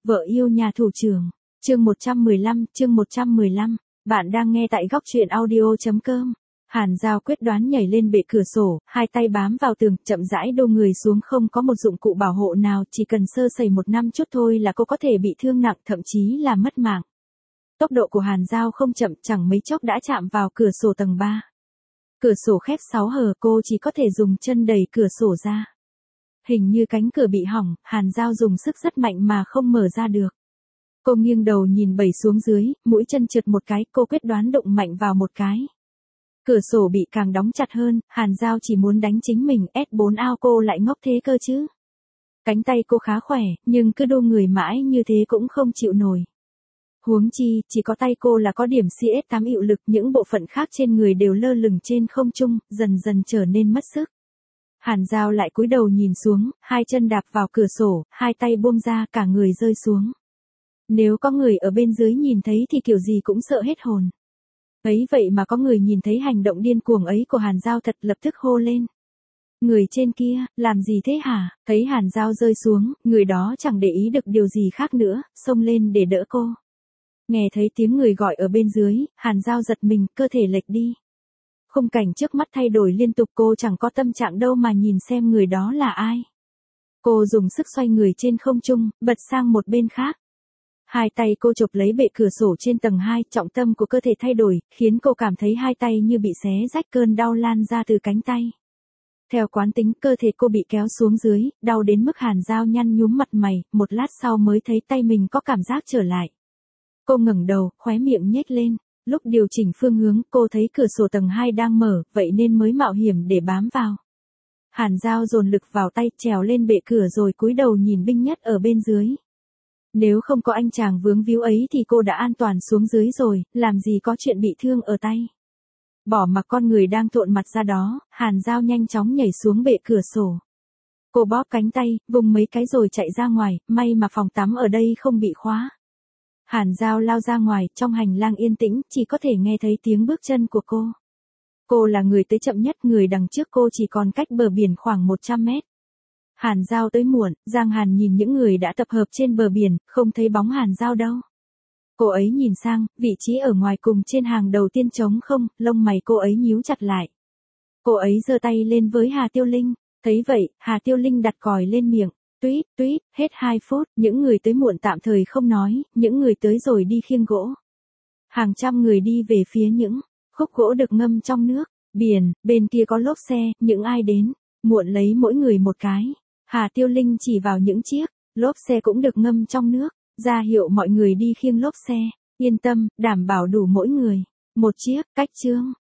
Vợ yêu nhà thủ trưởng. Chương 115. Bạn đang nghe tại góc truyện audio.com. Hàn Giao quyết đoán nhảy lên bệ cửa sổ, hai tay bám vào tường, chậm rãi đô người xuống, không có một dụng cụ bảo hộ nào, chỉ cần sơ sẩy một năm chút thôi là cô có thể bị thương nặng, thậm chí là mất mạng. Tốc độ của Hàn Giao không chậm, chẳng mấy chốc đã chạm vào cửa sổ tầng 3. Cửa sổ khép 6 hở, cô chỉ có thể dùng chân đẩy cửa sổ ra. Hình như cánh cửa bị hỏng, Hàn Giao dùng sức rất mạnh mà không mở ra được. Cô nghiêng đầu nhìn bẩy xuống dưới, mũi chân trượt một cái, cô quyết đoán đụng mạnh vào một cái. Cửa sổ bị càng đóng chặt hơn, Hàn Giao chỉ muốn đánh chính mình, S4 ao cô lại ngốc thế cơ chứ. Cánh tay cô khá khỏe, nhưng cứ đô người mãi như thế cũng không chịu nổi. Huống chi, chỉ có tay cô là có điểm CS8 hiệu lực, những bộ phận khác trên người đều lơ lửng trên không trung, dần dần trở nên mất sức. Hàn Giao lại cúi đầu nhìn xuống, hai chân đạp vào cửa sổ, hai tay buông ra, cả người rơi xuống. Nếu có người ở bên dưới nhìn thấy thì kiểu gì cũng sợ hết hồn. Ấy vậy mà có người nhìn thấy hành động điên cuồng ấy của Hàn Giao thật lập tức hô lên. Người trên kia, làm gì thế hả? Thấy Hàn Giao rơi xuống, người đó chẳng để ý được điều gì khác nữa, xông lên để đỡ cô. Nghe thấy tiếng người gọi ở bên dưới, Hàn Giao giật mình, cơ thể lệch đi. Khung cảnh trước mắt thay đổi liên tục, cô chẳng có tâm trạng đâu mà nhìn xem người đó là ai. Cô dùng sức xoay người trên không trung, bật sang một bên khác. Hai tay cô chộp lấy bệ cửa sổ trên tầng 2, trọng tâm của cơ thể thay đổi, khiến cô cảm thấy hai tay như bị xé rách, cơn đau lan ra từ cánh tay. Theo quán tính, cơ thể cô bị kéo xuống dưới, đau đến mức Hàn Giao nhăn nhúm mặt mày, một lát sau mới thấy tay mình có cảm giác trở lại. Cô ngẩng đầu, khóe miệng nhếch lên. Lúc điều chỉnh phương hướng, cô thấy cửa sổ tầng 2 đang mở, vậy nên mới mạo hiểm để bám vào. Hàn Giao dồn lực vào tay, trèo lên bệ cửa rồi cúi đầu nhìn binh nhất ở bên dưới. Nếu không có anh chàng vướng víu ấy thì cô đã an toàn xuống dưới rồi, làm gì có chuyện bị thương ở tay. Bỏ mặc con người đang thộn mặt ra đó, Hàn Giao nhanh chóng nhảy xuống bệ cửa sổ. Cô bóp cánh tay, vùng mấy cái rồi chạy ra ngoài, may mà phòng tắm ở đây không bị khóa. Hàn Giao lao ra ngoài, trong hành lang yên tĩnh, chỉ có thể nghe thấy tiếng bước chân của cô. Cô là người tới chậm nhất, người đằng trước cô chỉ còn cách bờ biển khoảng 100 mét. Hàn Giao tới muộn, Giang Hàn nhìn những người đã tập hợp trên bờ biển, không thấy bóng Hàn Giao đâu. Cô ấy nhìn sang, vị trí ở ngoài cùng trên hàng đầu tiên trống không, lông mày cô ấy nhíu chặt lại. Cô ấy giơ tay lên với Hà Tiêu Linh, thấy vậy, Hà Tiêu Linh đặt còi lên miệng. Tuýt, hết 2 phút, những người tới muộn tạm thời không nói, những người tới rồi đi khiêng gỗ. Hàng trăm người đi về phía những khúc gỗ được ngâm trong nước, biển, bên kia có lốp xe, những ai đến, muộn lấy mỗi người một cái. Hà Tiêu Linh chỉ vào những chiếc lốp xe cũng được ngâm trong nước, ra hiệu mọi người đi khiêng lốp xe, yên tâm, đảm bảo đủ mỗi người một chiếc, cách chương.